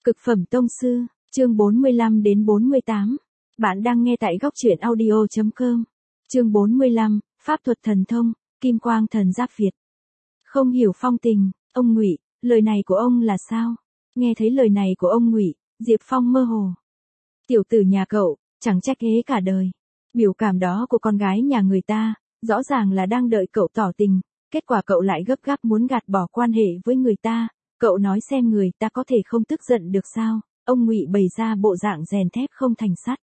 Cực phẩm tông sư, chương 45 đến 48. Bạn đang nghe tại góc truyện audio.com. Chương 45, pháp thuật thần thông, kim quang thần giáp Việt. Không hiểu phong tình, ông Ngụy, lời này của ông là sao? Nghe thấy lời này của ông Ngụy, Diệp Phong mơ hồ. Tiểu tử nhà cậu, chẳng trách ế cả đời. Biểu cảm đó của con gái nhà người ta, rõ ràng là đang đợi cậu tỏ tình, kết quả cậu lại gấp gáp muốn gạt bỏ quan hệ với người ta. Cậu nói xem người ta có thể không tức giận được sao? Ông Ngụy bày ra bộ dạng rèn thép không thành sắt.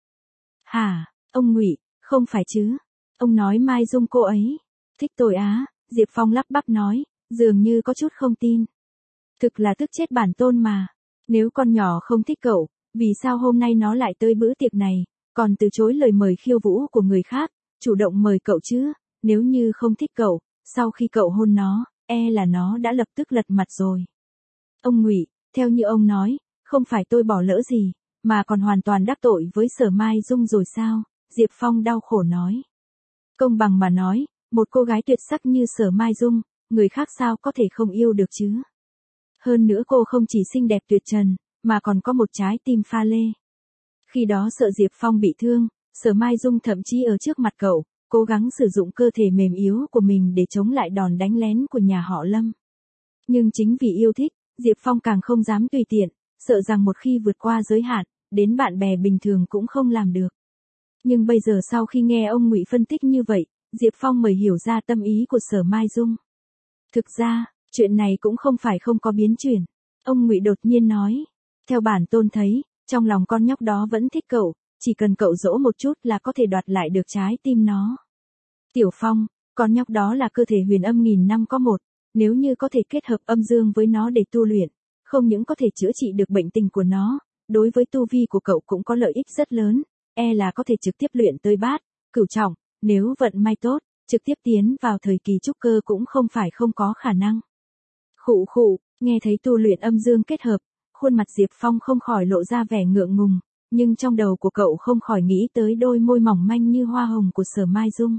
Hả, ông Ngụy, không phải chứ? Ông nói Mai Dung cô ấy thích tôi á? Diệp Phong lắp bắp nói, dường như có chút không tin. Thực là tức chết bản tôn mà. Nếu con nhỏ không thích cậu, vì sao hôm nay nó lại tới bữa tiệc này, còn từ chối lời mời khiêu vũ của người khác, chủ động mời cậu chứ? Nếu như không thích cậu, sau khi cậu hôn nó, e là nó đã lập tức lật mặt rồi. Ông Ngụy, theo như ông nói, không phải tôi bỏ lỡ gì, mà còn hoàn toàn đắc tội với Sở Mai Dung rồi sao? Diệp Phong đau khổ nói. Công bằng mà nói, một cô gái tuyệt sắc như Sở Mai Dung, người khác sao có thể không yêu được chứ? Hơn nữa cô không chỉ xinh đẹp tuyệt trần, mà còn có một trái tim pha lê. Khi đó sợ Diệp Phong bị thương, Sở Mai Dung thậm chí ở trước mặt cậu, cố gắng sử dụng cơ thể mềm yếu của mình để chống lại đòn đánh lén của nhà họ Lâm. Nhưng chính vì yêu thích, Diệp Phong càng không dám tùy tiện, sợ rằng một khi vượt qua giới hạn, đến bạn bè bình thường cũng không làm được. Nhưng bây giờ sau khi nghe ông Ngụy phân tích như vậy, Diệp Phong mới hiểu ra tâm ý của Sở Mai Dung. Thực ra, chuyện này cũng không phải không có biến chuyển. Ông Ngụy đột nhiên nói, theo bản tôn thấy, trong lòng con nhóc đó vẫn thích cậu, chỉ cần cậu dỗ một chút là có thể đoạt lại được trái tim nó. Tiểu Phong, con nhóc đó là cơ thể huyền âm nghìn năm có một. Nếu như có thể kết hợp âm dương với nó để tu luyện, không những có thể chữa trị được bệnh tình của nó, đối với tu vi của cậu cũng có lợi ích rất lớn, e là có thể trực tiếp luyện tới bát, cửu trọng, nếu vận may tốt, trực tiếp tiến vào thời kỳ trúc cơ cũng không phải không có khả năng. Khụ khụ, nghe thấy tu luyện âm dương kết hợp, khuôn mặt Diệp Phong không khỏi lộ ra vẻ ngượng ngùng, nhưng trong đầu của cậu không khỏi nghĩ tới đôi môi mỏng manh như hoa hồng của Sở Mai Dung.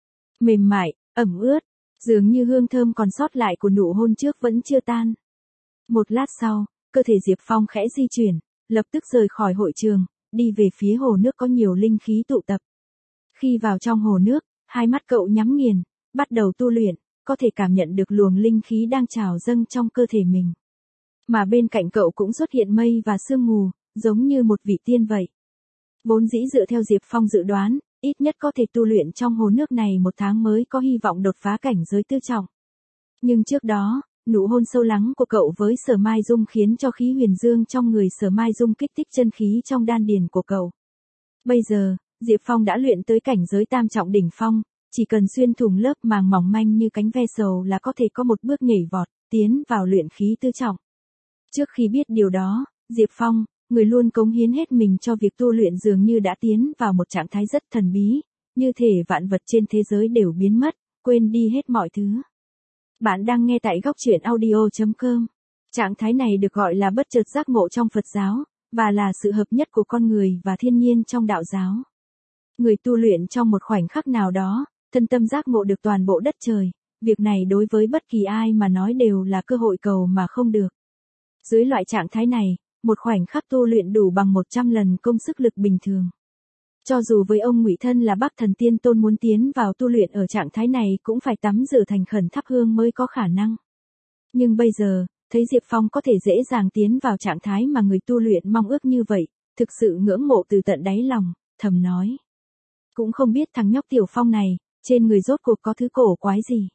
Mềm mại, ẩm ướt. Dường như hương thơm còn sót lại của nụ hôn trước vẫn chưa tan. Một lát sau, cơ thể Diệp Phong khẽ di chuyển, lập tức rời khỏi hội trường, đi về phía hồ nước có nhiều linh khí tụ tập. Khi vào trong hồ nước, hai mắt cậu nhắm nghiền, bắt đầu tu luyện, có thể cảm nhận được luồng linh khí đang trào dâng trong cơ thể mình. Mà bên cạnh cậu cũng xuất hiện mây và sương mù, giống như một vị tiên vậy. Vốn dĩ dựa theo Diệp Phong dự đoán, ít nhất có thể tu luyện trong hồ nước này 1 tháng mới có hy vọng đột phá cảnh giới tứ trọng. Nhưng trước đó, nụ hôn sâu lắng của cậu với Sở Mai Dung khiến cho khí huyền dương trong người Sở Mai Dung kích thích chân khí trong đan điền của cậu. Bây giờ, Diệp Phong đã luyện tới cảnh giới tam trọng đỉnh phong, chỉ cần xuyên thủng lớp màng mỏng manh như cánh ve sầu là có thể có một bước nhảy vọt, tiến vào luyện khí tứ trọng. Trước khi biết điều đó, Diệp Phong, người luôn cống hiến hết mình cho việc tu luyện dường như đã tiến vào một trạng thái rất thần bí, như thể vạn vật trên thế giới đều biến mất, quên đi hết mọi thứ. Bạn đang nghe tại góc truyện audio.com. Trạng thái này được gọi là bất chợt giác ngộ trong Phật giáo, và là sự hợp nhất của con người và thiên nhiên trong đạo giáo. Người tu luyện trong một khoảnh khắc nào đó, thân tâm giác ngộ được toàn bộ đất trời, việc này đối với bất kỳ ai mà nói đều là cơ hội cầu mà không được. Dưới loại trạng thái này, một khoảnh khắc tu luyện đủ bằng 100 lần công sức lực bình thường. Cho dù với ông Ngụy thân là Bắc Thần Tiên Tôn muốn tiến vào tu luyện ở trạng thái này cũng phải tắm rửa thành khẩn thắp hương mới có khả năng. Nhưng bây giờ, thấy Diệp Phong có thể dễ dàng tiến vào trạng thái mà người tu luyện mong ước như vậy, thực sự ngưỡng mộ từ tận đáy lòng, thầm nói. Cũng không biết thằng nhóc Tiểu Phong này, trên người rốt cuộc có thứ cổ quái gì.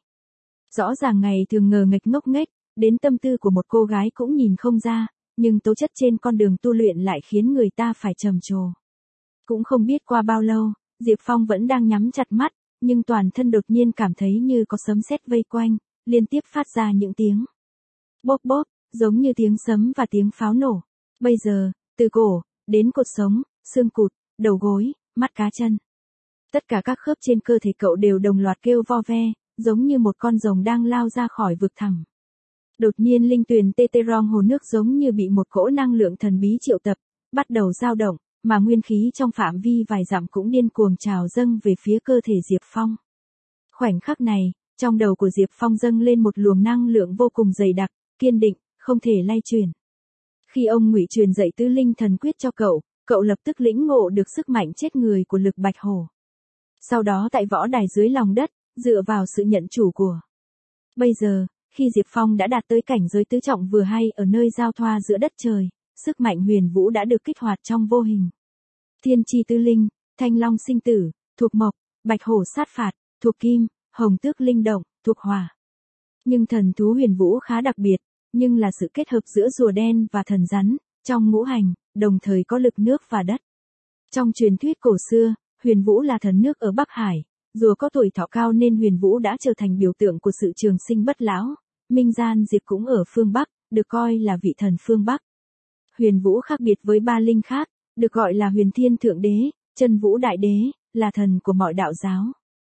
Rõ ràng ngày thường ngờ nghệch ngốc nghếch, đến tâm tư của một cô gái cũng nhìn không ra, nhưng tố chất trên con đường tu luyện lại khiến người ta phải trầm trồ. Cũng không biết qua bao lâu, Diệp Phong vẫn đang nhắm chặt mắt, nhưng toàn thân đột nhiên cảm thấy như có sấm sét vây quanh, liên tiếp phát ra những tiếng bốp bốp, giống như tiếng sấm và tiếng pháo nổ. Bây giờ, từ cổ, đến cột sống, xương cụt, đầu gối, mắt cá chân. Tất cả các khớp trên cơ thể cậu đều đồng loạt kêu vo ve, giống như một con rồng đang lao ra khỏi vực thẳm. Đột nhiên linh tuyền Teterong hồ nước giống như bị một cỗ năng lượng thần bí triệu tập, bắt đầu dao động, mà nguyên khí trong phạm vi vài dặm cũng điên cuồng trào dâng về phía cơ thể Diệp Phong. Khoảnh khắc này, trong đầu của Diệp Phong dâng lên một luồng năng lượng vô cùng dày đặc, kiên định, không thể lay chuyển. Khi ông Ngụy truyền dạy Tứ Linh Thần Quyết cho cậu, cậu lập tức lĩnh ngộ được sức mạnh chết người của lực bạch hổ. Sau đó tại võ đài dưới lòng đất, dựa vào sự nhận chủ của. Bây giờ, khi Diệp Phong đã đạt tới cảnh giới tứ trọng vừa hay ở nơi giao thoa giữa đất trời, sức mạnh huyền vũ đã được kích hoạt trong vô hình. Thiên chi tứ linh, thanh long sinh tử, thuộc mộc, bạch hổ sát phạt, thuộc kim, hồng tước linh động, thuộc hỏa. Nhưng thần thú huyền vũ khá đặc biệt, nhưng là sự kết hợp giữa rùa đen và thần rắn, trong ngũ hành, đồng thời có lực nước và đất. Trong truyền thuyết cổ xưa, huyền vũ là thần nước ở Bắc Hải, rùa có tuổi thọ cao nên huyền vũ đã trở thành biểu tượng của sự trường sinh bất lão. Minh Gian Diệp cũng ở phương Bắc, được coi là vị thần phương Bắc. Huyền vũ khác biệt với ba linh khác, được gọi là huyền thiên thượng đế, chân vũ đại đế, là thần của mọi đạo giáo.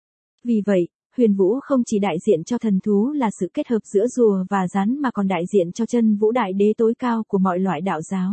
Vì vậy, huyền vũ không chỉ đại diện cho thần thú là sự kết hợp giữa rùa và rắn mà còn đại diện cho chân vũ đại đế tối cao của mọi loại đạo giáo.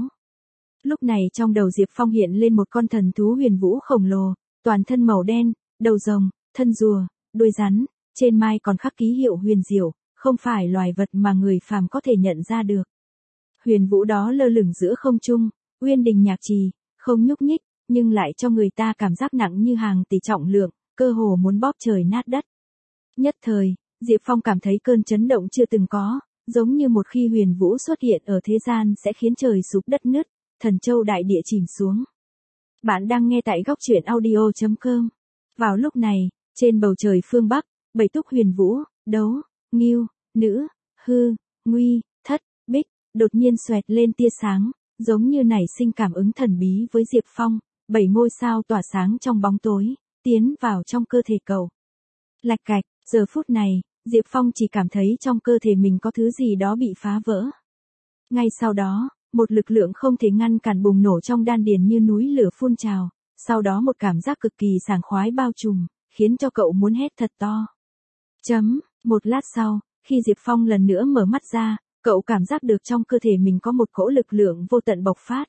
Lúc này trong đầu Diệp Phong hiện lên một con thần thú huyền vũ khổng lồ, toàn thân màu đen, đầu rồng, thân rùa, đuôi rắn, trên mai còn khắc ký hiệu huyền diệu, không phải loài vật mà người phàm có thể nhận ra được. Huyền vũ đó lơ lửng giữa không trung, uyên đình nhạc trì, không nhúc nhích, nhưng lại cho người ta cảm giác nặng như hàng tỷ trọng lượng, cơ hồ muốn bóp trời nát đất. Nhất thời, Diệp Phong cảm thấy cơn chấn động chưa từng có, giống như một khi huyền vũ xuất hiện ở thế gian sẽ khiến trời sụp đất nứt, thần châu đại địa chìm xuống. Bạn đang nghe tại góc truyện audio.com. Vào lúc này, trên bầu trời phương Bắc, bảy túc huyền vũ, đấu, ngưu, nữ, hư, nguy, thất, bích, đột nhiên xoẹt lên tia sáng, giống như nảy sinh cảm ứng thần bí với Diệp Phong, bảy ngôi sao tỏa sáng trong bóng tối, tiến vào trong cơ thể cậu. Lạch cạch, giờ phút này, Diệp Phong chỉ cảm thấy trong cơ thể mình có thứ gì đó bị phá vỡ. Ngay sau đó, một lực lượng không thể ngăn cản bùng nổ trong đan điền như núi lửa phun trào, sau đó một cảm giác cực kỳ sảng khoái bao trùm, khiến cho cậu muốn hét thật to. Một lát sau, khi Diệp Phong lần nữa mở mắt ra, cậu cảm giác được trong cơ thể mình có một cỗ lực lượng vô tận bộc phát.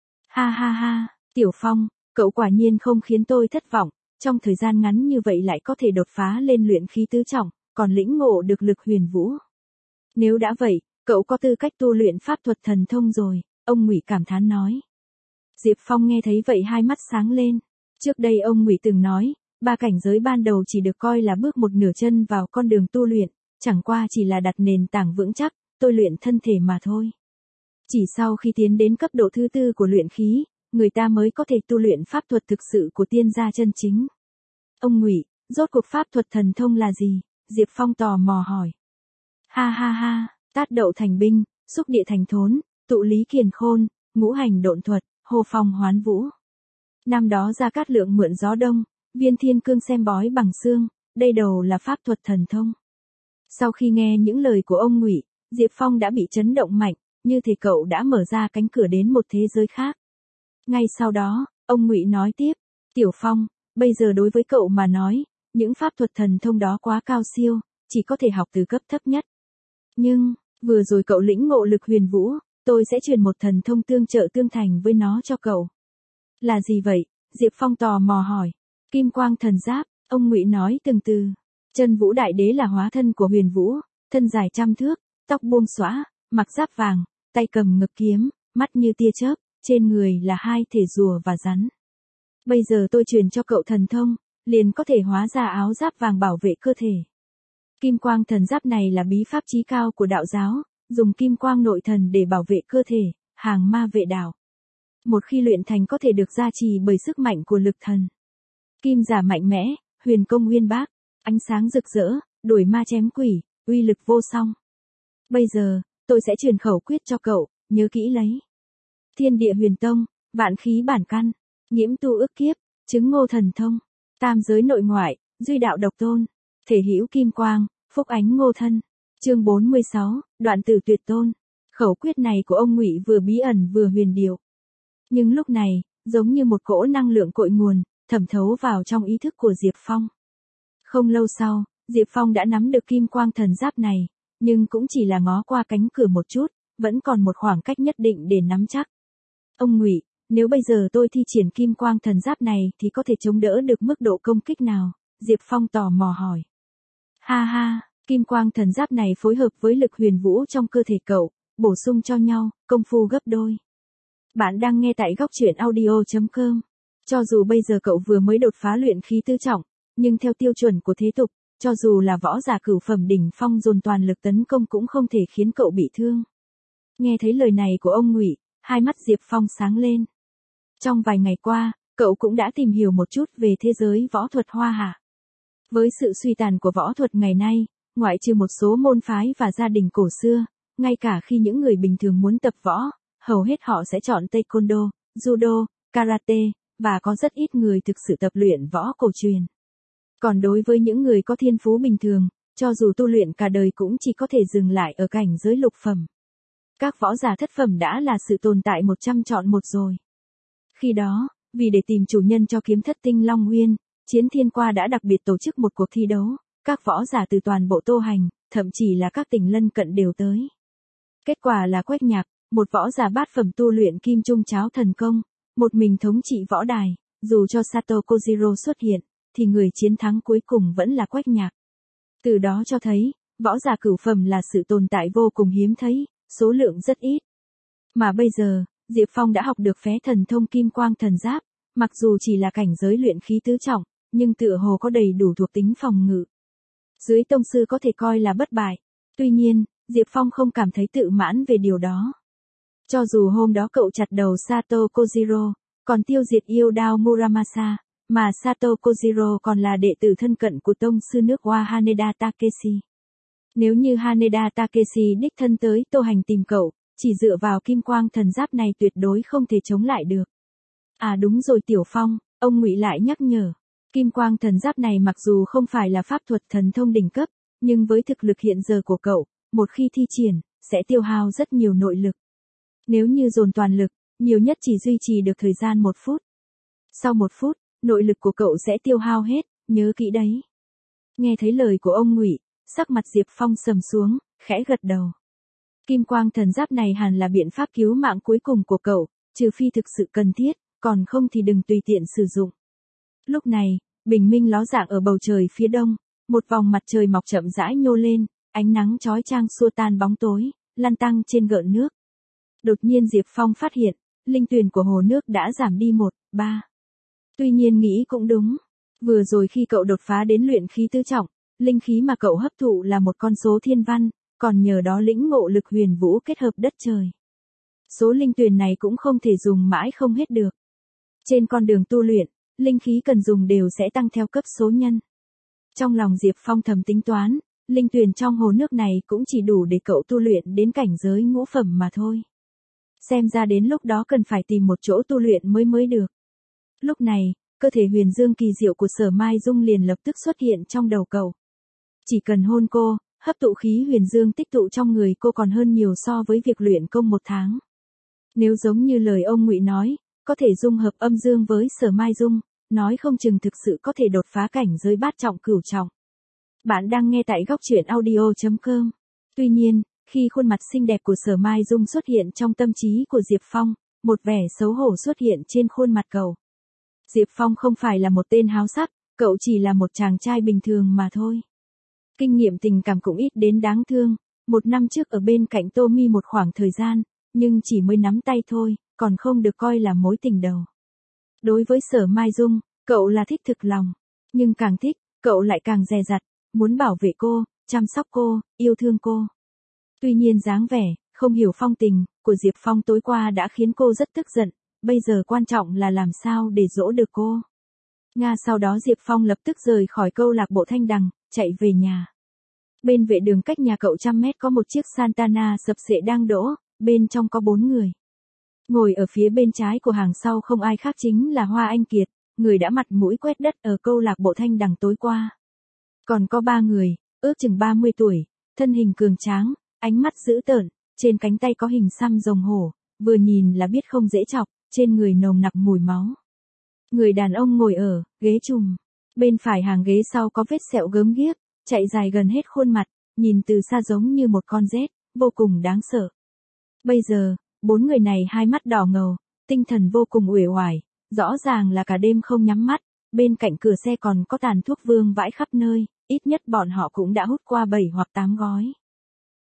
Ha ha ha, Tiểu Phong, cậu quả nhiên không khiến tôi thất vọng, trong thời gian ngắn như vậy lại có thể đột phá lên luyện khí tứ trọng, còn lĩnh ngộ được lực huyền vũ. Nếu đã vậy, cậu có tư cách tu luyện pháp thuật thần thông rồi, ông Ngụy cảm thán nói. Diệp Phong nghe thấy vậy hai mắt sáng lên. Trước đây ông Ngụy từng nói, ba cảnh giới ban đầu chỉ được coi là bước một nửa chân vào con đường tu luyện, chẳng qua chỉ là đặt nền tảng vững chắc, tôi luyện thân thể mà thôi. Chỉ sau khi tiến đến cấp độ thứ tư của luyện khí, người ta mới có thể tu luyện pháp thuật thực sự của tiên gia chân chính. Ông Ngụy, rốt cuộc pháp thuật thần thông là gì? Diệp Phong tò mò hỏi. Ha ha ha, tát đậu thành binh, xúc địa thành thốn, tụ lý kiền khôn, ngũ hành độn thuật, hô phong hoán vũ. Năm đó Gia Cát Lượng mượn gió đông, viên thiên cương xem bói bằng xương, đây đầu là pháp thuật thần thông. Sau khi nghe những lời của ông Ngụy, Diệp Phong đã bị chấn động mạnh, như thể cậu đã mở ra cánh cửa đến một thế giới khác. Ngay sau đó, ông Ngụy nói tiếp, Tiểu Phong, bây giờ đối với cậu mà nói, những pháp thuật thần thông đó quá cao siêu, chỉ có thể học từ cấp thấp nhất. Nhưng, vừa rồi cậu lĩnh ngộ lực huyền vũ, tôi sẽ truyền một thần thông tương trợ tương thành với nó cho cậu. Là gì vậy? Diệp Phong tò mò hỏi. Kim quang thần giáp, ông Ngụy nói từng từ. Chân vũ đại đế là hóa thân của huyền vũ, thân dài 100 thước, tóc buông xõa, mặc giáp vàng, tay cầm ngực kiếm, mắt như tia chớp, trên người là hai thể rùa và rắn. Bây giờ tôi truyền cho cậu thần thông, liền có thể hóa ra áo giáp vàng bảo vệ cơ thể. Kim quang thần giáp này là bí pháp chí cao của đạo giáo, dùng kim quang nội thần để bảo vệ cơ thể, hàng ma vệ đạo. Một khi luyện thành có thể được gia trì bởi sức mạnh của lực thần. Kim giả mạnh mẽ, huyền công uyên bác, ánh sáng rực rỡ, đuổi ma chém quỷ, uy lực vô song. Bây giờ, tôi sẽ truyền khẩu quyết cho cậu, nhớ kỹ lấy. Thiên địa huyền tông, vạn khí bản căn, nhiễm tu ức kiếp, chứng ngô thần thông, tam giới nội ngoại, duy đạo độc tôn, thể hữu kim quang, phúc ánh ngô thân. Chương 46, đoạn tử tuyệt tôn. Khẩu quyết này của ông Ngụy vừa bí ẩn vừa huyền diệu. Nhưng lúc này, giống như một cỗ năng lượng cội nguồn, thẩm thấu vào trong ý thức của Diệp Phong. Không lâu sau, Diệp Phong đã nắm được kim quang thần giáp này, nhưng cũng chỉ là ngó qua cánh cửa một chút, vẫn còn một khoảng cách nhất định để nắm chắc. Ông Ngụy, nếu bây giờ tôi thi triển kim quang thần giáp này thì có thể chống đỡ được mức độ công kích nào? Diệp Phong tò mò hỏi. Ha ha, kim quang thần giáp này phối hợp với lực huyền vũ trong cơ thể cậu, bổ sung cho nhau, công phu gấp đôi. Bạn đang nghe tại góc truyện audio.com. Cho dù bây giờ cậu vừa mới đột phá luyện khí tứ trọng, nhưng theo tiêu chuẩn của thế tục, cho dù là võ giả cửu phẩm đỉnh phong dồn toàn lực tấn công cũng không thể khiến cậu bị thương. Nghe thấy lời này của ông Ngụy, hai mắt Diệp Phong sáng lên. Trong vài ngày qua, cậu cũng đã tìm hiểu một chút về thế giới võ thuật Hoa Hạ. Với sự suy tàn của võ thuật ngày nay, ngoại trừ một số môn phái và gia đình cổ xưa, ngay cả khi những người bình thường muốn tập võ, hầu hết họ sẽ chọn taekwondo, judo, karate, và có rất ít người thực sự tập luyện võ cổ truyền. Còn đối với những người có thiên phú bình thường, cho dù tu luyện cả đời cũng chỉ có thể dừng lại ở cảnh giới lục phẩm. Các võ giả thất phẩm đã là sự tồn tại 100 chọn một rồi. Khi đó, vì để tìm chủ nhân cho kiếm thất tinh Long Nguyên, Chiến Thiên Qua đã đặc biệt tổ chức một cuộc thi đấu, các võ giả từ toàn bộ Tô Hành, thậm chí là các tỉnh lân cận đều tới. Kết quả là Quách Nhạc, một võ giả bát phẩm tu luyện kim trung cháo thần công, một mình thống trị võ đài, dù cho Sato Kojiro xuất hiện, thì người chiến thắng cuối cùng vẫn là Quách Nhạc. Từ đó cho thấy, võ giả cửu phẩm là sự tồn tại vô cùng hiếm thấy, số lượng rất ít. Mà bây giờ, Diệp Phong đã học được phé thần thông kim quang thần giáp, mặc dù chỉ là cảnh giới luyện khí tứ trọng, nhưng tựa hồ có đầy đủ thuộc tính phòng ngự. Dưới tông sư có thể coi là bất bại. Tuy nhiên, Diệp Phong không cảm thấy tự mãn về điều đó. Cho dù hôm đó cậu chặt đầu Sato Kojiro, còn tiêu diệt yêu đao Muramasa, mà Sato Kojiro còn là đệ tử thân cận của tông sư nước Hoa Haneda Takeshi. Nếu như Haneda Takeshi đích thân tới Tô Hành tìm cậu, chỉ dựa vào kim quang thần giáp này tuyệt đối không thể chống lại được. À đúng rồi Tiểu Phong, ông Ngụy lại nhắc nhở. Kim quang thần giáp này mặc dù không phải là pháp thuật thần thông đỉnh cấp, nhưng với thực lực hiện giờ của cậu, một khi thi triển, sẽ tiêu hao rất nhiều nội lực. Nếu như dồn toàn lực, nhiều nhất chỉ duy trì được thời gian 1 phút. Sau 1 phút, nội lực của cậu sẽ tiêu hao hết, nhớ kỹ đấy. Nghe thấy lời của ông Ngụy, sắc mặt Diệp Phong sầm xuống, khẽ gật đầu. Kim quang thần giáp này hẳn là biện pháp cứu mạng cuối cùng của cậu, trừ phi thực sự cần thiết, còn không thì đừng tùy tiện sử dụng. Lúc này, bình minh ló dạng ở bầu trời phía đông, một vòng mặt trời mọc chậm rãi nhô lên, ánh nắng chói chang xua tan bóng tối, lăn tăn trên gợn nước. Đột nhiên Diệp Phong phát hiện, linh tuyền của hồ nước đã giảm đi 1/3. Tuy nhiên nghĩ cũng đúng, vừa rồi khi cậu đột phá đến luyện khí tứ trọng, linh khí mà cậu hấp thụ là một con số thiên văn, còn nhờ đó lĩnh ngộ lực huyền vũ kết hợp đất trời. Số linh tuyền này cũng không thể dùng mãi không hết được. Trên con đường tu luyện, linh khí cần dùng đều sẽ tăng theo cấp số nhân. Trong lòng Diệp Phong thầm tính toán, linh tuyền trong hồ nước này cũng chỉ đủ để cậu tu luyện đến cảnh giới ngũ phẩm mà thôi. Xem ra đến lúc đó cần phải tìm một chỗ tu luyện mới được. Lúc này, cơ thể huyền dương kỳ diệu của Sở Mai Dung liền lập tức xuất hiện trong đầu cậu. Chỉ cần hôn cô, hấp thụ khí huyền dương tích tụ trong người cô còn hơn nhiều so với việc luyện công 1 tháng. Nếu giống như lời ông Ngụy nói, có thể dung hợp âm dương với Sở Mai Dung, nói không chừng thực sự có thể đột phá cảnh giới bát trọng cửu trọng. Bạn đang nghe tại góc truyện audio.com. Tuy nhiên, khi khuôn mặt xinh đẹp của Sở Mai Dung xuất hiện trong tâm trí của Diệp Phong, một vẻ xấu hổ xuất hiện trên khuôn mặt cậu. Diệp Phong không phải là một tên háo sắc, cậu chỉ là một chàng trai bình thường mà thôi. Kinh nghiệm tình cảm cũng ít đến đáng thương, 1 năm trước ở bên cạnh Tommy một khoảng thời gian, nhưng chỉ mới nắm tay thôi, còn không được coi là mối tình đầu. Đối với Sở Mai Dung, cậu là thích thực lòng, nhưng càng thích, cậu lại càng dè dặt, muốn bảo vệ cô, chăm sóc cô, yêu thương cô. Tuy nhiên dáng vẻ, không hiểu phong tình, của Diệp Phong tối qua đã khiến cô rất tức giận, bây giờ quan trọng là làm sao để dỗ được cô. Sau đó Diệp Phong lập tức rời khỏi câu lạc bộ Thanh Đằng, chạy về nhà. Bên vệ đường cách nhà cậu trăm mét có một chiếc Santana sập xệ đang đỗ, bên trong có 4 người. Ngồi ở phía bên trái của hàng sau không ai khác chính là Hoa Anh Kiệt, người đã mặt mũi quét đất ở câu lạc bộ Thanh Đằng tối qua. Còn có 3 người, ước chừng 30 tuổi, thân hình cường tráng, ánh mắt dữ tợn, trên cánh tay có hình xăm rồng hổ, vừa nhìn là biết không dễ chọc, trên người nồng nặc mùi máu. Người đàn ông ngồi ở ghế chùm, bên phải hàng ghế sau có vết sẹo gớm ghiếc, chạy dài gần hết khuôn mặt, nhìn từ xa giống như một con rết, vô cùng đáng sợ. Bây giờ, 4 người này hai mắt đỏ ngầu, tinh thần vô cùng uể oải, rõ ràng là cả đêm không nhắm mắt, bên cạnh cửa xe còn có tàn thuốc vương vãi khắp nơi, ít nhất bọn họ cũng đã hút qua 7 hoặc 8 gói.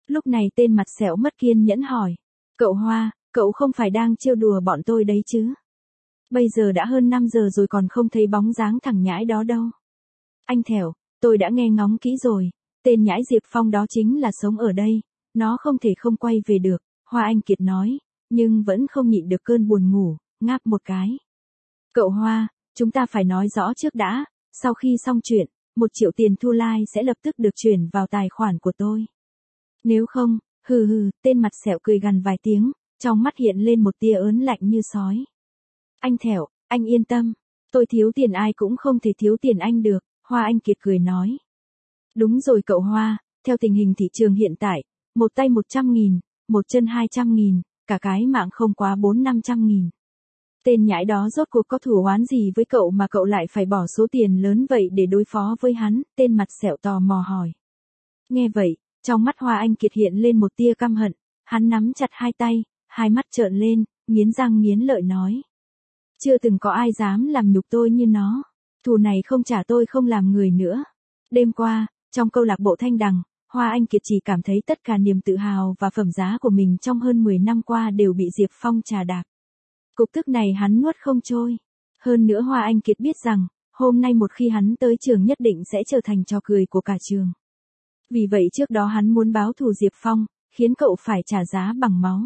Lúc này tên mặt sẹo mất kiên nhẫn hỏi. Cậu Hoa, cậu không phải đang trêu đùa bọn tôi đấy chứ? Bây giờ đã hơn 5 giờ rồi còn không thấy bóng dáng thằng nhãi đó đâu. Anh Thẻo, tôi đã nghe ngóng kỹ rồi, tên nhãi Diệp Phong đó chính là sống ở đây, nó không thể không quay về được, Hoa Anh Kiệt nói, nhưng vẫn không nhịn được cơn buồn ngủ, ngáp một cái. Cậu Hoa, chúng ta phải nói rõ trước đã, sau khi xong chuyện, 1 triệu tiền thu lai sẽ lập tức được chuyển vào tài khoản của tôi. Nếu không, hừ hừ, tên mặt sẹo cười gằn vài tiếng, trong mắt hiện lên một tia ớn lạnh như sói. Anh Thẻo, anh yên tâm, tôi thiếu tiền ai cũng không thể thiếu tiền anh được, Hoa Anh Kiệt cười nói. Đúng rồi cậu Hoa, theo tình hình thị trường hiện tại, một tay 100.000, một chân 200.000, cả cái mạng không quá 400-500.000. Tên nhãi đó rốt cuộc có thù oán gì với cậu mà cậu lại phải bỏ số tiền lớn vậy để đối phó với hắn, tên mặt sẹo tò mò hỏi. Nghe vậy, trong mắt Hoa Anh Kiệt hiện lên một tia căm hận, hắn nắm chặt hai tay, hai mắt trợn lên, nghiến răng nghiến lợi nói. Chưa từng có ai dám làm nhục tôi như nó, thù này không trả tôi không làm người nữa. Đêm qua, trong câu lạc bộ Thanh Đằng, Hoa Anh Kiệt chỉ cảm thấy tất cả niềm tự hào và phẩm giá của mình trong hơn 10 năm qua đều bị Diệp Phong trà đạp. Cục tức này hắn nuốt không trôi. Hơn nữa Hoa Anh Kiệt biết rằng, hôm nay một khi hắn tới trường nhất định sẽ trở thành trò cười của cả trường. Vì vậy trước đó hắn muốn báo thù Diệp Phong, khiến cậu phải trả giá bằng máu.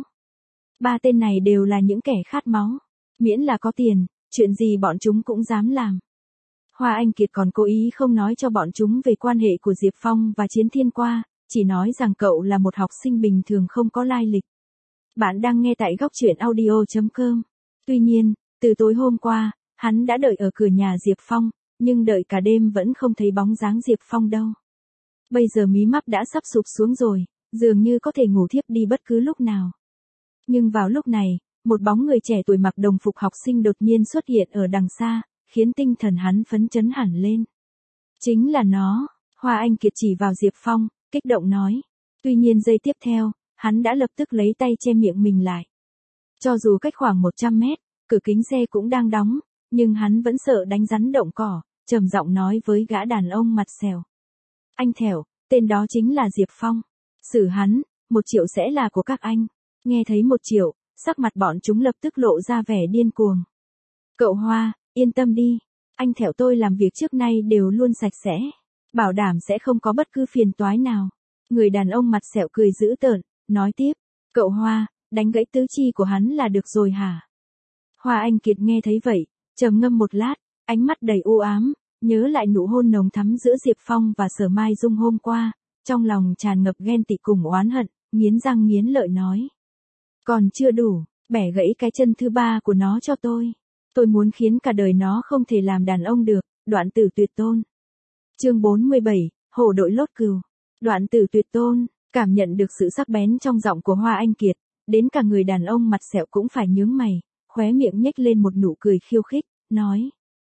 Ba tên này đều là những kẻ khát máu. Miễn là có tiền, chuyện gì bọn chúng cũng dám làm. Hoa Anh Kiệt còn cố ý không nói cho bọn chúng về quan hệ của Diệp Phong và Chiến Thiên Qua, chỉ nói rằng cậu là một học sinh bình thường không có lai lịch. Bạn đang nghe tại góc truyện audio.com. Tuy nhiên, từ tối hôm qua, hắn đã đợi ở cửa nhà Diệp Phong, nhưng đợi cả đêm vẫn không thấy bóng dáng Diệp Phong đâu. Bây giờ mí mắt đã sắp sụp xuống rồi, dường như có thể ngủ thiếp đi bất cứ lúc nào. Nhưng vào lúc này, một bóng người trẻ tuổi mặc đồng phục học sinh đột nhiên xuất hiện ở đằng xa, khiến tinh thần hắn phấn chấn hẳn lên. Chính là nó, Hoa Anh Kiệt chỉ vào Diệp Phong, kích động nói. Tuy nhiên giây tiếp theo, hắn đã lập tức lấy tay che miệng mình lại. Cho dù cách khoảng 100 mét, cửa kính xe cũng đang đóng, nhưng hắn vẫn sợ đánh rắn động cỏ, trầm giọng nói với gã đàn ông mặt sẹo. Anh Thẻo, tên đó chính là Diệp Phong. Xử hắn, 1 triệu sẽ là của các anh. Nghe thấy 1 triệu, sắc mặt bọn chúng lập tức lộ ra vẻ điên cuồng. Cậu Hoa, yên tâm đi, anh Thẻo tôi làm việc trước nay đều luôn sạch sẽ, bảo đảm sẽ không có bất cứ phiền toái nào. Người đàn ông mặt sẹo cười dữ tợn, nói tiếp, cậu Hoa, đánh gãy tứ chi của hắn là được rồi hả? Hoa Anh Kiệt nghe thấy vậy, trầm ngâm một lát, ánh mắt đầy u ám, nhớ lại nụ hôn nồng thắm giữa Diệp Phong và Sở Mai Dung hôm qua, trong lòng tràn ngập ghen tị cùng oán hận, nghiến răng nghiến lợi nói. Còn chưa đủ, bẻ gãy cái chân thứ 3 của nó cho tôi. Tôi muốn khiến cả đời nó không thể làm đàn ông được, đoạn tử tuyệt tôn. Chương 47, hổ đội lốt cừu. Đoạn tử tuyệt tôn, cảm nhận được sự sắc bén trong giọng của Hoa Anh Kiệt, đến cả người đàn ông mặt sẹo cũng phải nhướng mày, khóe miệng nhếch lên một nụ cười khiêu khích, nói.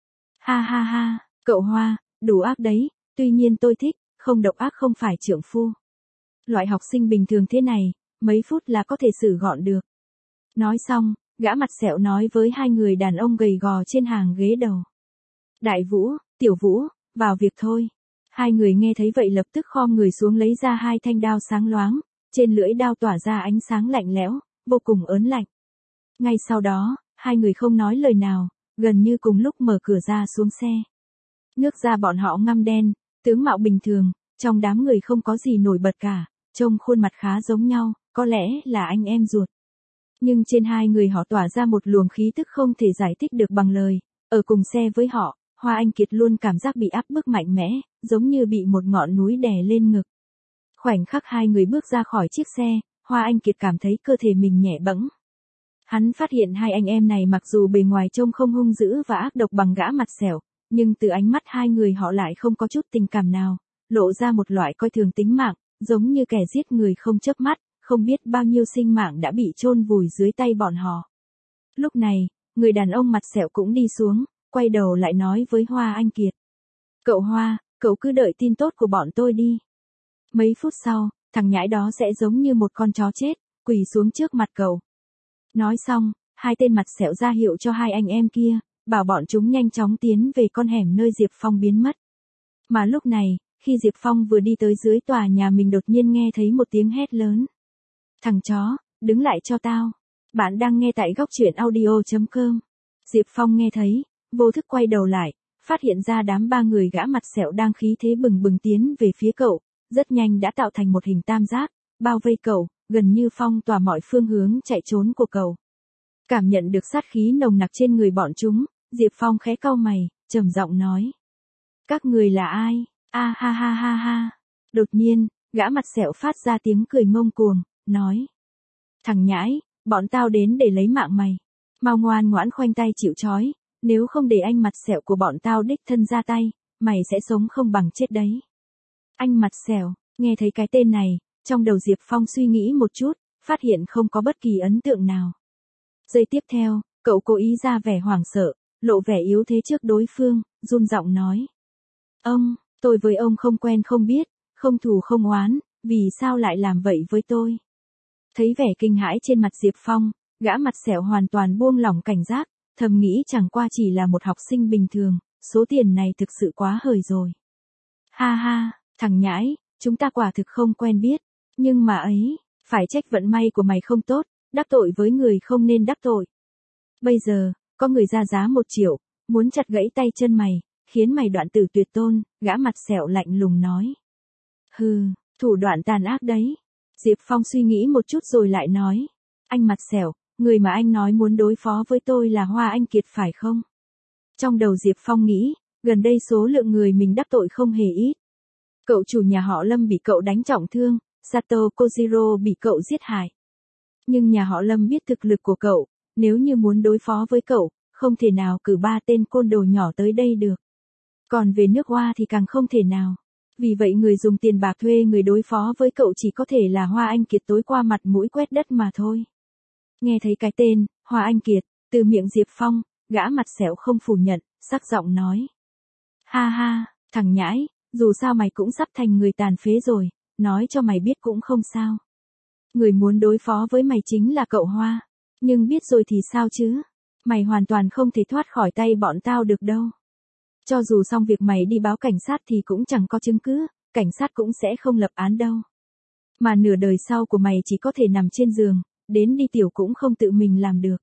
Ha ha ha, cậu Hoa, đủ ác đấy, tuy nhiên tôi thích, không độc ác không phải trượng phu. Loại học sinh bình thường thế này, mấy phút là có thể xử gọn được. Nói xong, gã mặt sẹo nói với hai người đàn ông gầy gò trên hàng ghế đầu. Đại Vũ, Tiểu Vũ, vào việc thôi. Hai người nghe thấy vậy lập tức khom người xuống lấy ra 2 thanh đao sáng loáng, trên lưỡi đao tỏa ra ánh sáng lạnh lẽo, vô cùng ớn lạnh. Ngay sau đó, hai người không nói lời nào, gần như cùng lúc mở cửa ra xuống xe. Nước da bọn họ ngăm đen, tướng mạo bình thường, trong đám người không có gì nổi bật cả, trông khuôn mặt khá giống nhau, có lẽ là anh em ruột. Nhưng trên hai người họ tỏa ra một luồng khí tức không thể giải thích được bằng lời, ở cùng xe với họ, Hoa Anh Kiệt luôn cảm giác bị áp bức mạnh mẽ, giống như bị một ngọn núi đè lên ngực. Khoảnh khắc hai người bước ra khỏi chiếc xe, Hoa Anh Kiệt cảm thấy cơ thể mình nhẹ bẫng. Hắn phát hiện hai anh em này mặc dù bề ngoài trông không hung dữ và ác độc bằng gã mặt sẹo, nhưng từ ánh mắt hai người họ lại không có chút tình cảm nào, lộ ra một loại coi thường tính mạng, giống như kẻ giết người không chớp mắt, không biết bao nhiêu sinh mạng đã bị chôn vùi dưới tay bọn họ. Lúc này, người đàn ông mặt sẹo cũng đi xuống, quay đầu lại nói với Hoa Anh Kiệt. Cậu Hoa, cậu cứ đợi tin tốt của bọn tôi đi. Mấy phút sau, thằng nhãi đó sẽ giống như một con chó chết, quỳ xuống trước mặt cậu. Nói xong, hai tên mặt sẹo ra hiệu cho hai anh em kia, bảo bọn chúng nhanh chóng tiến về con hẻm nơi Diệp Phong biến mất. Mà lúc này, khi Diệp Phong vừa đi tới dưới tòa nhà mình đột nhiên nghe thấy một tiếng hét lớn. Thằng chó, đứng lại cho tao. Bạn đang nghe tại góc truyện audio.com. Diệp Phong nghe thấy, vô thức quay đầu lại, phát hiện ra đám ba người gã mặt sẹo đang khí thế bừng bừng tiến về phía cậu, rất nhanh đã tạo thành một hình tam giác, bao vây cậu, gần như phong tỏa mọi phương hướng chạy trốn của cậu. Cảm nhận được sát khí nồng nặc trên người bọn chúng, Diệp Phong khẽ cau mày, trầm giọng nói. Các người là ai? A ha ha ha ha. Đột nhiên, gã mặt sẹo phát ra tiếng cười ngông cuồng, nói. Thằng nhãi, bọn tao đến để lấy mạng mày. Mau ngoan ngoãn khoanh tay chịu trói, nếu không để anh mặt sẹo của bọn tao đích thân ra tay, mày sẽ sống không bằng chết đấy. Anh mặt sẹo, nghe thấy cái tên này, trong đầu Diệp Phong suy nghĩ một chút, phát hiện không có bất kỳ ấn tượng nào. Giây tiếp theo, cậu cố ý ra vẻ hoảng sợ, lộ vẻ yếu thế trước đối phương, run giọng nói. Ông, tôi với ông không quen không biết, không thù không oán, vì sao lại làm vậy với tôi? Thấy vẻ kinh hãi trên mặt Diệp Phong, gã mặt sẹo hoàn toàn buông lỏng cảnh giác, thầm nghĩ chẳng qua chỉ là một học sinh bình thường, số tiền này thực sự quá hời rồi. Ha ha, thằng nhãi, chúng ta quả thực không quen biết, nhưng mà ấy, phải trách vận may của mày không tốt, đắc tội với người không nên đắc tội. Bây giờ, có người ra giá 1 triệu, muốn chặt gãy tay chân mày, khiến mày đoạn tử tuyệt tôn, gã mặt sẹo lạnh lùng nói. Hừ, thủ đoạn tàn ác đấy. Diệp Phong suy nghĩ một chút rồi lại nói. Anh mặt sẹo, người mà anh nói muốn đối phó với tôi là Hoa Anh Kiệt phải không? Trong đầu Diệp Phong nghĩ, gần đây số lượng người mình đắc tội không hề ít. Cậu chủ nhà họ Lâm bị cậu đánh trọng thương, Sato Kojiro bị cậu giết hại. Nhưng nhà họ Lâm biết thực lực của cậu, nếu như muốn đối phó với cậu, không thể nào cử 3 tên côn đồ nhỏ tới đây được. Còn về nước Hoa thì càng không thể nào. Vì vậy người dùng tiền bạc thuê người đối phó với cậu chỉ có thể là Hoa Anh Kiệt tối qua mặt mũi quét đất mà thôi. Nghe thấy cái tên, Hoa Anh Kiệt, từ miệng Diệp Phong, gã mặt sẹo không phủ nhận, sắc giọng nói. Ha ha, thằng nhãi, dù sao mày cũng sắp thành người tàn phế rồi, nói cho mày biết cũng không sao. Người muốn đối phó với mày chính là cậu Hoa, nhưng biết rồi thì sao chứ? Mày hoàn toàn không thể thoát khỏi tay bọn tao được đâu. Cho dù xong việc mày đi báo cảnh sát thì cũng chẳng có chứng cứ, cảnh sát cũng sẽ không lập án đâu. Mà nửa đời sau của mày chỉ có thể nằm trên giường, đến đi tiểu cũng không tự mình làm được.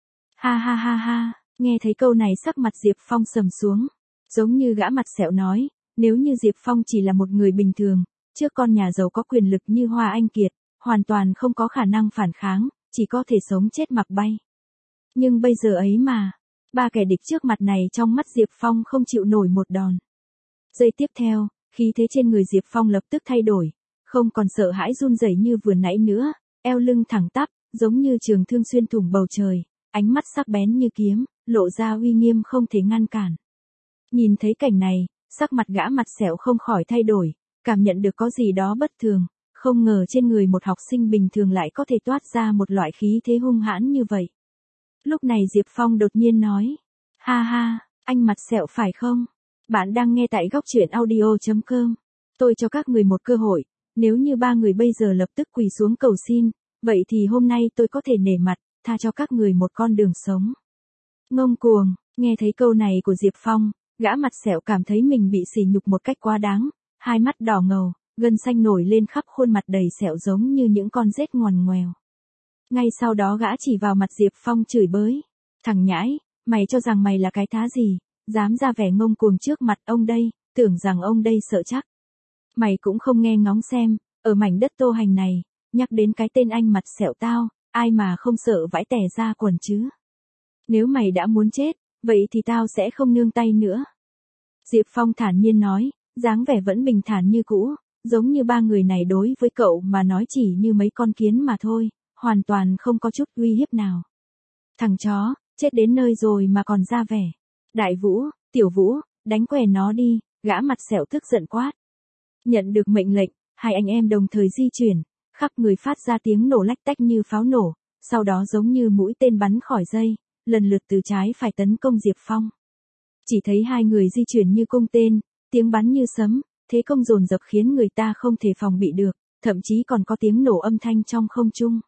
Ha ha ha ha, nghe thấy câu này sắc mặt Diệp Phong sầm xuống. Giống như gã mặt sẹo nói, nếu như Diệp Phong chỉ là một người bình thường, trước con nhà giàu có quyền lực như Hoa Anh Kiệt, hoàn toàn không có khả năng phản kháng, chỉ có thể sống chết mặc bay. Nhưng bây giờ ấy mà, 3 kẻ địch trước mặt này trong mắt Diệp Phong không chịu nổi một đòn. Giây tiếp theo, khí thế trên người Diệp Phong lập tức thay đổi, không còn sợ hãi run rẩy như vừa nãy nữa, eo lưng thẳng tắp, giống như trường thương xuyên thủng bầu trời, ánh mắt sắc bén như kiếm, lộ ra uy nghiêm không thể ngăn cản. Nhìn thấy cảnh này, sắc mặt gã mặt sẹo không khỏi thay đổi, cảm nhận được có gì đó bất thường, không ngờ trên người một học sinh bình thường lại có thể toát ra một loại khí thế hung hãn như vậy. Lúc này Diệp Phong đột nhiên nói. Ha ha, anh mặt sẹo phải không? Bạn đang nghe tại góc truyện audio.com. Tôi cho các người một cơ hội, nếu như 3 người bây giờ lập tức quỳ xuống cầu xin, vậy thì hôm nay tôi có thể nể mặt, tha cho các người một con đường sống. Ngông cuồng, nghe thấy câu này của Diệp Phong, gã mặt sẹo cảm thấy mình bị sỉ nhục một cách quá đáng, hai mắt đỏ ngầu, gân xanh nổi lên khắp khuôn mặt đầy sẹo giống như những con rết ngoằn ngoèo. Ngay sau đó gã chỉ vào mặt Diệp Phong chửi bới. Thằng nhãi, mày cho rằng mày là cái thá gì, dám ra vẻ ngông cuồng trước mặt ông đây, tưởng rằng ông đây sợ chắc. Mày cũng không nghe ngóng xem, ở mảnh đất Tô Hành này, nhắc đến cái tên anh mặt sẹo tao, ai mà không sợ vãi tẻ ra quần chứ. Nếu mày đã muốn chết, vậy thì tao sẽ không nương tay nữa. Diệp Phong thản nhiên nói, dáng vẻ vẫn bình thản như cũ, giống như 3 người này đối với cậu mà nói chỉ như mấy con kiến mà thôi, hoàn toàn không có chút uy hiếp nào. Thằng chó, chết đến nơi rồi mà còn ra vẻ. Đại Vũ, Tiểu Vũ, đánh què nó đi, gã mặt sẹo tức giận quát. Nhận được mệnh lệnh, hai anh em đồng thời di chuyển, khắp người phát ra tiếng nổ lách tách như pháo nổ, sau đó giống như mũi tên bắn khỏi dây, lần lượt từ trái phải tấn công Diệp Phong. Chỉ thấy hai người di chuyển như cung tên, tiếng bắn như sấm, thế công dồn dập khiến người ta không thể phòng bị được, thậm chí còn có tiếng nổ âm thanh trong không trung.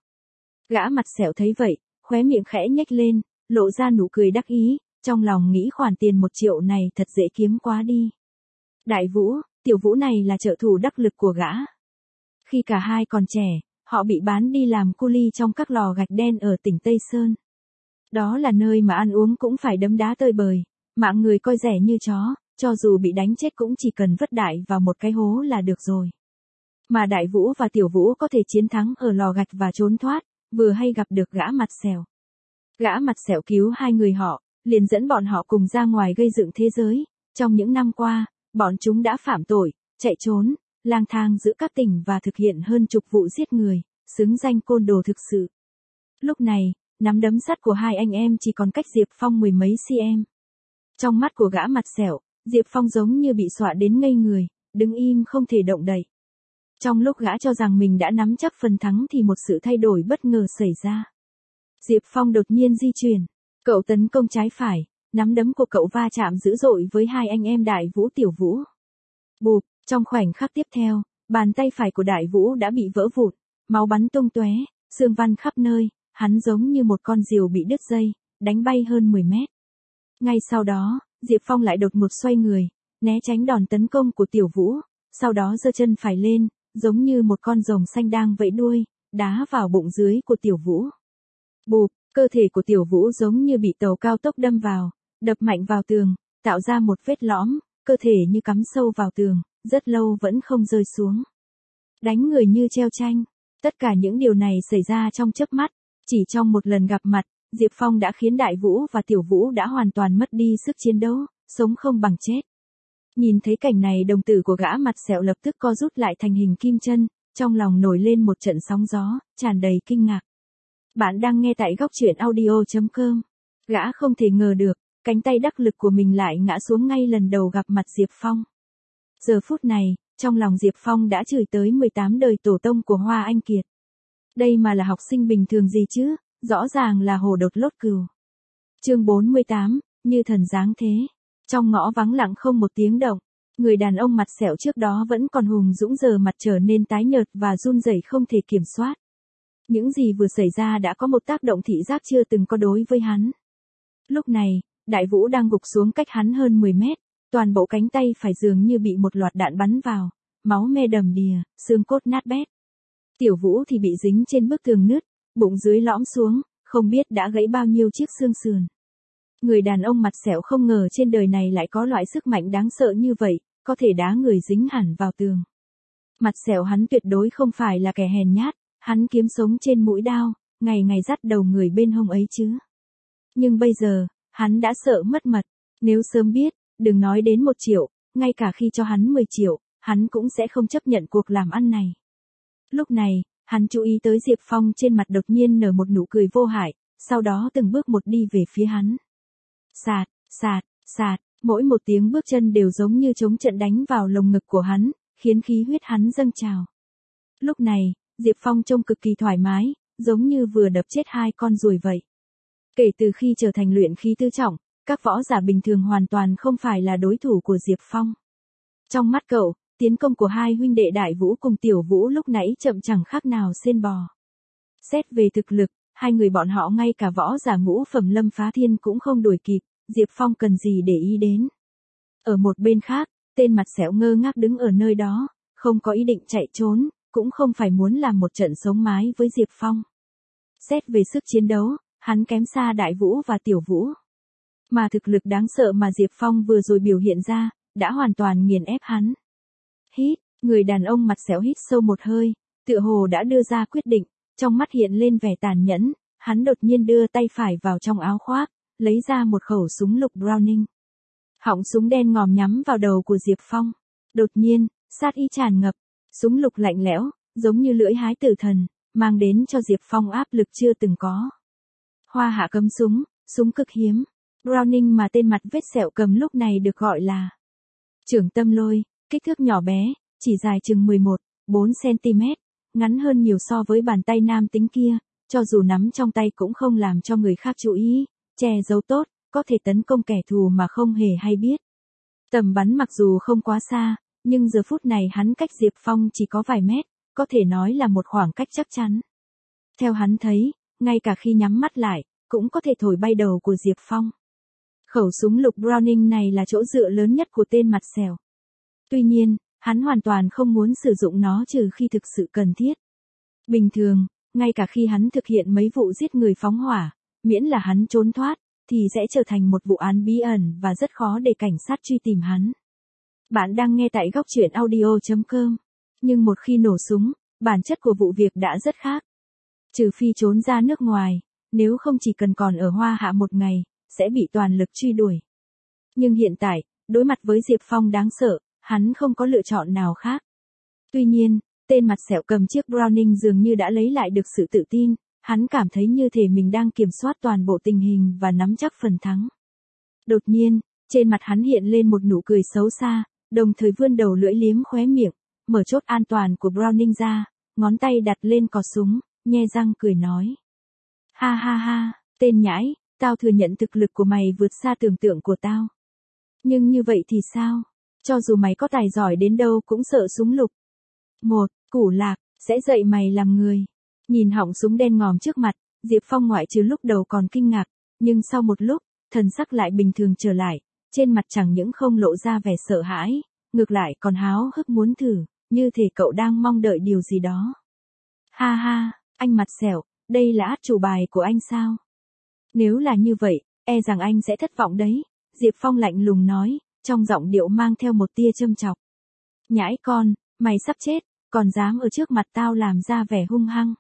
Gã mặt sẹo thấy vậy, khóe miệng khẽ nhếch lên, lộ ra nụ cười đắc ý, trong lòng nghĩ khoản tiền 1 triệu này thật dễ kiếm quá đi. Đại Vũ, Tiểu Vũ này là trợ thủ đắc lực của gã. Khi cả hai còn trẻ, họ bị bán đi làm cu li trong các lò gạch đen ở tỉnh Tây Sơn. Đó là nơi mà ăn uống cũng phải đấm đá tơi bời, mạng người coi rẻ như chó, cho dù bị đánh chết cũng chỉ cần vứt đại vào một cái hố là được rồi. Mà Đại Vũ và Tiểu Vũ có thể chiến thắng ở lò gạch và trốn thoát, vừa hay gặp được gã mặt sẹo. Gã mặt sẹo cứu hai người họ, liền dẫn bọn họ cùng ra ngoài gây dựng thế giới. Trong những năm qua, bọn chúng đã phạm tội, chạy trốn, lang thang giữa các tỉnh và thực hiện hơn chục vụ giết người, xứng danh côn đồ thực sự. Lúc này, nắm đấm sắt của hai anh em chỉ còn cách Diệp Phong mười mấy cm. Trong mắt của gã mặt sẹo, Diệp Phong giống như bị dọa đến ngây người, đứng im không thể động đậy. Trong lúc gã cho rằng mình đã nắm chắc phần thắng thì một sự thay đổi bất ngờ xảy ra. Diệp Phong đột nhiên di chuyển, cậu tấn công trái phải, nắm đấm của cậu va chạm dữ dội với hai anh em Đại Vũ Tiểu Vũ. Bụp, trong khoảnh khắc tiếp theo, bàn tay phải của Đại Vũ đã bị vỡ vụn, máu bắn tung tóe, xương văng khắp nơi, hắn giống như một con diều bị đứt dây, đánh bay hơn 10 mét. Ngay sau đó, Diệp Phong lại đột ngột xoay người, né tránh đòn tấn công của Tiểu Vũ, sau đó giơ chân phải lên, giống như một con rồng xanh đang vẫy đuôi, đá vào bụng dưới của Tiểu Vũ. Bụp, cơ thể của Tiểu Vũ giống như bị tàu cao tốc đâm vào, đập mạnh vào tường, tạo ra một vết lõm, cơ thể như cắm sâu vào tường, rất lâu vẫn không rơi xuống. Đánh người như treo tranh. Tất cả những điều này xảy ra trong chớp mắt, chỉ trong một lần gặp mặt, Diệp Phong đã khiến Đại Vũ và Tiểu Vũ đã hoàn toàn mất đi sức chiến đấu, sống không bằng chết. Nhìn thấy cảnh này, đồng tử của gã mặt sẹo lập tức co rút lại thành hình kim chân, trong lòng nổi lên một trận sóng gió, tràn đầy kinh ngạc. Bạn đang nghe tại góc truyện audio.com. Gã không thể ngờ được, cánh tay đắc lực của mình lại ngã xuống ngay lần đầu gặp mặt Diệp Phong. Giờ phút này, trong lòng Diệp Phong đã chửi tới 18 đời tổ tông của Hoa Anh Kiệt. Đây mà là học sinh bình thường gì chứ, rõ ràng là hổ đột lốt cừu. Chương 48, như thần giáng thế. Trong ngõ vắng lặng không một tiếng động, người đàn ông mặt sẹo trước đó vẫn còn hùng dũng giờ mặt trở nên tái nhợt và run rẩy không thể kiểm soát. Những gì vừa xảy ra đã có một tác động thị giác chưa từng có đối với hắn. Lúc này, Đại Vũ đang gục xuống cách hắn hơn 10 mét, toàn bộ cánh tay phải dường như bị một loạt đạn bắn vào, máu me đầm đìa, xương cốt nát bét. Tiểu Vũ thì bị dính trên bức tường nứt, bụng dưới lõm xuống, không biết đã gãy bao nhiêu chiếc xương sườn. Người đàn ông mặt sẹo không ngờ trên đời này lại có loại sức mạnh đáng sợ như vậy, có thể đá người dính hẳn vào tường. Mặt sẹo hắn tuyệt đối không phải là kẻ hèn nhát, hắn kiếm sống trên mũi đao, ngày ngày dắt đầu người bên hông ấy chứ. Nhưng bây giờ, hắn đã sợ mất mật, nếu sớm biết, đừng nói đến 1 triệu, ngay cả khi cho hắn 10 triệu, hắn cũng sẽ không chấp nhận cuộc làm ăn này. Lúc này, hắn chú ý tới Diệp Phong trên mặt đột nhiên nở một nụ cười vô hại, sau đó từng bước một đi về phía hắn. Sạt, sạt, sạt, mỗi một tiếng bước chân đều giống như trống trận đánh vào lồng ngực của hắn, khiến khí huyết hắn dâng trào. Lúc này, Diệp Phong trông cực kỳ thoải mái, giống như vừa đập chết 2 con ruồi vậy. Kể từ khi trở thành luyện khí tứ trọng, các võ giả bình thường hoàn toàn không phải là đối thủ của Diệp Phong. Trong mắt cậu, tiến công của hai huynh đệ Đại Vũ cùng Tiểu Vũ lúc nãy chậm chẳng khác nào sên bò. Xét về thực lực, hai người bọn họ ngay cả võ giả ngũ phẩm Lâm Phá Thiên cũng không đuổi kịp, Diệp Phong cần gì để ý đến. Ở một bên khác, tên mặt sẹo ngơ ngác đứng ở nơi đó, không có ý định chạy trốn, cũng không phải muốn làm một trận sống mái với Diệp Phong. Xét về sức chiến đấu, hắn kém xa Đại Vũ và Tiểu Vũ. Mà thực lực đáng sợ mà Diệp Phong vừa rồi biểu hiện ra, đã hoàn toàn nghiền ép hắn. Hít, người đàn ông mặt sẹo hít sâu một hơi, tựa hồ đã đưa ra quyết định, trong mắt hiện lên vẻ tàn nhẫn, hắn đột nhiên đưa tay phải vào trong áo khoác, lấy ra một khẩu súng lục Browning. Họng súng đen ngòm nhắm vào đầu của Diệp Phong. Đột nhiên, sát ý tràn ngập, súng lục lạnh lẽo, giống như lưỡi hái tử thần, mang đến cho Diệp Phong áp lực chưa từng có. Hoa hạ cấm súng, súng cực hiếm. Browning mà tên mặt vết sẹo cầm lúc này được gọi là Trưởng Tâm Lôi, kích thước nhỏ bé, chỉ dài chừng 11,4 cm, ngắn hơn nhiều so với bàn tay nam tính kia, cho dù nắm trong tay cũng không làm cho người khác chú ý, che giấu tốt, có thể tấn công kẻ thù mà không hề hay biết. Tầm bắn mặc dù không quá xa, nhưng giờ phút này hắn cách Diệp Phong chỉ có vài mét, có thể nói là một khoảng cách chắc chắn. Theo hắn thấy, ngay cả khi nhắm mắt lại, cũng có thể thổi bay đầu của Diệp Phong. Khẩu súng lục Browning này là chỗ dựa lớn nhất của tên mặt sẹo. Tuy nhiên, hắn hoàn toàn không muốn sử dụng nó trừ khi thực sự cần thiết. Bình thường, ngay cả khi hắn thực hiện mấy vụ giết người phóng hỏa, miễn là hắn trốn thoát, thì sẽ trở thành một vụ án bí ẩn và rất khó để cảnh sát truy tìm hắn. Bạn đang nghe tại góc truyện audio.com. Nhưng một khi nổ súng, bản chất của vụ việc đã rất khác. Trừ phi trốn ra nước ngoài, nếu không chỉ cần còn ở Hoa Hạ một ngày, sẽ bị toàn lực truy đuổi. Nhưng hiện tại, đối mặt với Diệp Phong đáng sợ, hắn không có lựa chọn nào khác. Tuy nhiên, tên mặt sẹo cầm chiếc Browning dường như đã lấy lại được sự tự tin, hắn cảm thấy như thể mình đang kiểm soát toàn bộ tình hình và nắm chắc phần thắng. Đột nhiên, trên mặt hắn hiện lên một nụ cười xấu xa, đồng thời vươn đầu lưỡi liếm khóe miệng, mở chốt an toàn của Browning ra, ngón tay đặt lên cò súng, nhe răng cười nói. Ha ha ha, tên nhãi, tao thừa nhận thực lực của mày vượt xa tưởng tượng của tao. Nhưng như vậy thì sao? Cho dù mày có tài giỏi đến đâu cũng sợ súng lục. Một, củ lạc, sẽ dạy mày làm người. Nhìn họng súng đen ngòm trước mặt, Diệp Phong ngoại trừ lúc đầu còn kinh ngạc, nhưng sau một lúc, thần sắc lại bình thường trở lại, trên mặt chẳng những không lộ ra vẻ sợ hãi, ngược lại còn háo hức muốn thử, như thể cậu đang mong đợi điều gì đó. Ha ha, anh mặt sẹo, đây là át chủ bài của anh sao? Nếu là như vậy, e rằng anh sẽ thất vọng đấy, Diệp Phong lạnh lùng nói, trong giọng điệu mang theo một tia châm chọc. Nhãi con, mày sắp chết, còn dám ở trước mặt tao làm ra vẻ hung hăng.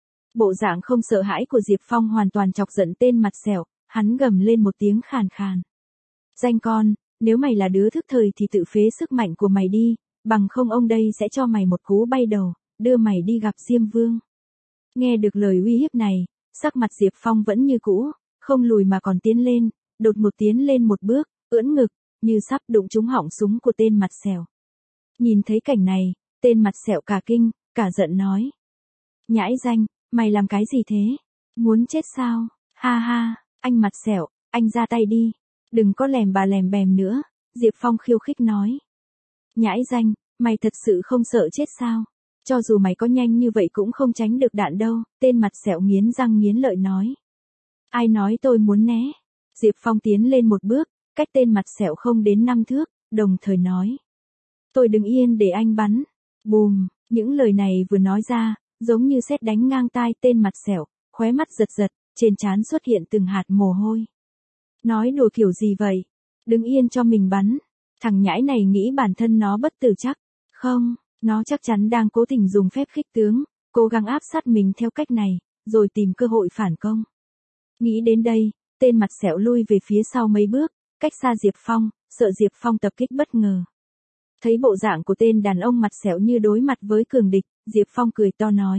Bộ dạng không sợ hãi của Diệp Phong hoàn toàn chọc giận tên mặt sẹo, hắn gầm lên một tiếng khàn khàn. Danh con, nếu mày là đứa thức thời thì tự phế sức mạnh của mày đi, bằng không ông đây sẽ cho mày một cú bay đầu, đưa mày đi gặp Diêm Vương. Nghe được lời uy hiếp này, sắc mặt Diệp Phong vẫn như cũ, không lùi mà còn tiến lên, đột một tiến lên một bước, ưỡn ngực, như sắp đụng trúng họng súng của tên mặt sẹo. Nhìn thấy cảnh này, tên mặt sẹo cả kinh, cả giận nói. Nhãi danh, mày làm cái gì thế? Muốn chết sao? Ha ha, anh mặt sẹo, anh ra tay đi. Đừng có lèm bà lèm bèm nữa, Diệp Phong khiêu khích nói. Nhãi danh, mày thật sự không sợ chết sao? Cho dù mày có nhanh như vậy cũng không tránh được đạn đâu, tên mặt sẹo nghiến răng nghiến lợi nói. Ai nói tôi muốn né? Diệp Phong tiến lên một bước, cách tên mặt sẹo không đến 5 thước, đồng thời nói. Tôi đứng yên để anh bắn. Bùm, những lời này vừa nói ra, giống như sét đánh ngang tai tên mặt sẹo, khóe mắt giật giật, trên trán xuất hiện từng hạt mồ hôi. Nói đùa kiểu gì vậy? Đứng yên cho mình bắn. Thằng nhãi này nghĩ bản thân nó bất tử chắc. Không, nó chắc chắn đang cố tình dùng phép khích tướng, cố gắng áp sát mình theo cách này, rồi tìm cơ hội phản công. Nghĩ đến đây, tên mặt sẹo lui về phía sau mấy bước, cách xa Diệp Phong, sợ Diệp Phong tập kích bất ngờ. Thấy bộ dạng của tên đàn ông mặt sẹo như đối mặt với cường địch, Diệp Phong cười to nói.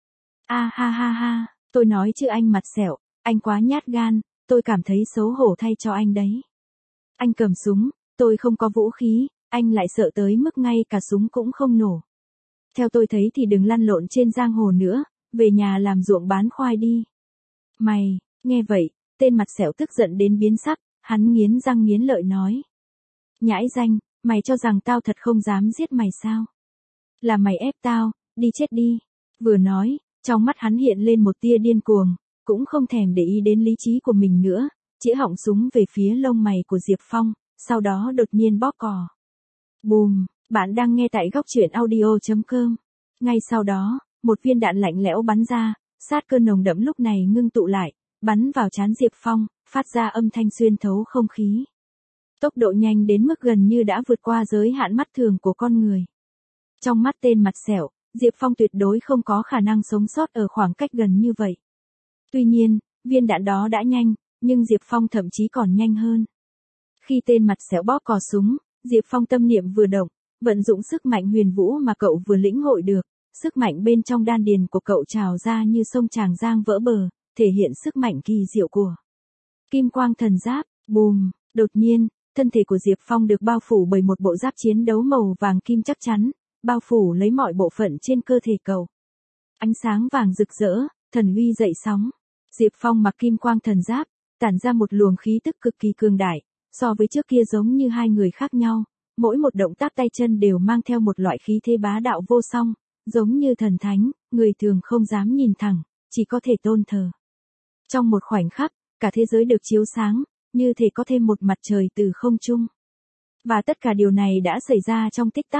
A ha ha ha, tôi nói chứ anh mặt sẹo, anh quá nhát gan, tôi cảm thấy xấu hổ thay cho anh đấy. Anh cầm súng, tôi không có vũ khí, anh lại sợ tới mức ngay cả súng cũng không nổ. Theo tôi thấy thì đừng lăn lộn trên giang hồ nữa, về nhà làm ruộng bán khoai đi. Mày, nghe vậy, tên mặt sẹo tức giận đến biến sắc, hắn nghiến răng nghiến lợi nói. Nhãi danh, mày cho rằng tao thật không dám giết mày sao? Là mày ép tao, đi chết đi. Vừa nói, trong mắt hắn hiện lên một tia điên cuồng, cũng không thèm để ý đến lý trí của mình nữa, chĩa họng súng về phía lông mày của Diệp Phong, sau đó đột nhiên bóp cò. Bùm, bạn đang nghe tại góc truyện audio.com. Ngay sau đó, một viên đạn lạnh lẽo bắn ra, sát cơ nồng đậm lúc này ngưng tụ lại, bắn vào trán Diệp Phong, phát ra âm thanh xuyên thấu không khí. Tốc độ nhanh đến mức gần như đã vượt qua giới hạn mắt thường của con người. Trong mắt tên mặt sẹo, Diệp Phong tuyệt đối không có khả năng sống sót ở khoảng cách gần như vậy. Tuy nhiên, viên đạn đó đã nhanh, nhưng Diệp Phong thậm chí còn nhanh hơn. Khi tên mặt sẹo bóp cò súng, Diệp Phong tâm niệm vừa động, vận dụng sức mạnh huyền vũ mà cậu vừa lĩnh hội được, sức mạnh bên trong đan điền của cậu trào ra như sông Tràng Giang vỡ bờ, thể hiện sức mạnh kỳ diệu của Kim Quang Thần Giáp. Bùm, đột nhiên, thân thể của Diệp Phong được bao phủ bởi một bộ giáp chiến đấu màu vàng kim chắc chắn, bao phủ lấy mọi bộ phận trên cơ thể cậu. Ánh sáng vàng rực rỡ, thần uy dậy sóng. Diệp Phong mặc Kim Quang Thần Giáp, tản ra một luồng khí tức cực kỳ cường đại, so với trước kia giống như hai người khác nhau, mỗi một động tác tay chân đều mang theo một loại khí thế bá đạo vô song, giống như thần thánh, người thường không dám nhìn thẳng, chỉ có thể tôn thờ. Trong một khoảnh khắc, cả thế giới được chiếu sáng, như thể có thêm một mặt trời từ không trung. Và tất cả điều này đã xảy ra trong tích tắc.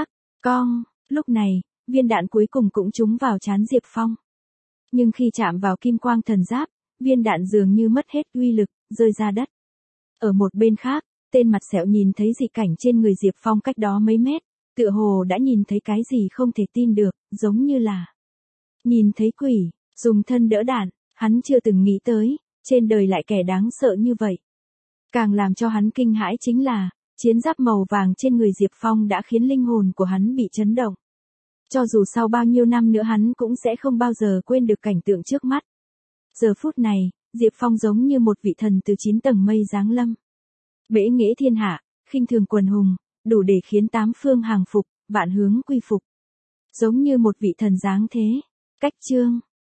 Cong, lúc này, viên đạn cuối cùng cũng trúng vào trán Diệp Phong. Nhưng khi chạm vào kim quang thần giáp, viên đạn dường như mất hết uy lực, rơi ra đất. Ở một bên khác, tên mặt sẹo nhìn thấy dị cảnh trên người Diệp Phong cách đó mấy mét, tựa hồ đã nhìn thấy cái gì không thể tin được, giống như là nhìn thấy quỷ, dùng thân đỡ đạn, hắn chưa từng nghĩ tới, trên đời lại kẻ đáng sợ như vậy. Càng làm cho hắn kinh hãi chính là, chiến giáp màu vàng trên người Diệp Phong đã khiến linh hồn của hắn bị chấn động. Cho dù sau bao nhiêu năm nữa hắn cũng sẽ không bao giờ quên được cảnh tượng trước mắt. Giờ phút này, Diệp Phong giống như một vị thần từ 9 tầng mây giáng lâm. Bẽ nghễ thiên hạ, khinh thường quần hùng, đủ để khiến 8 phương hàng phục, vạn hướng quy phục. Giống như một vị thần giáng thế. Cách chương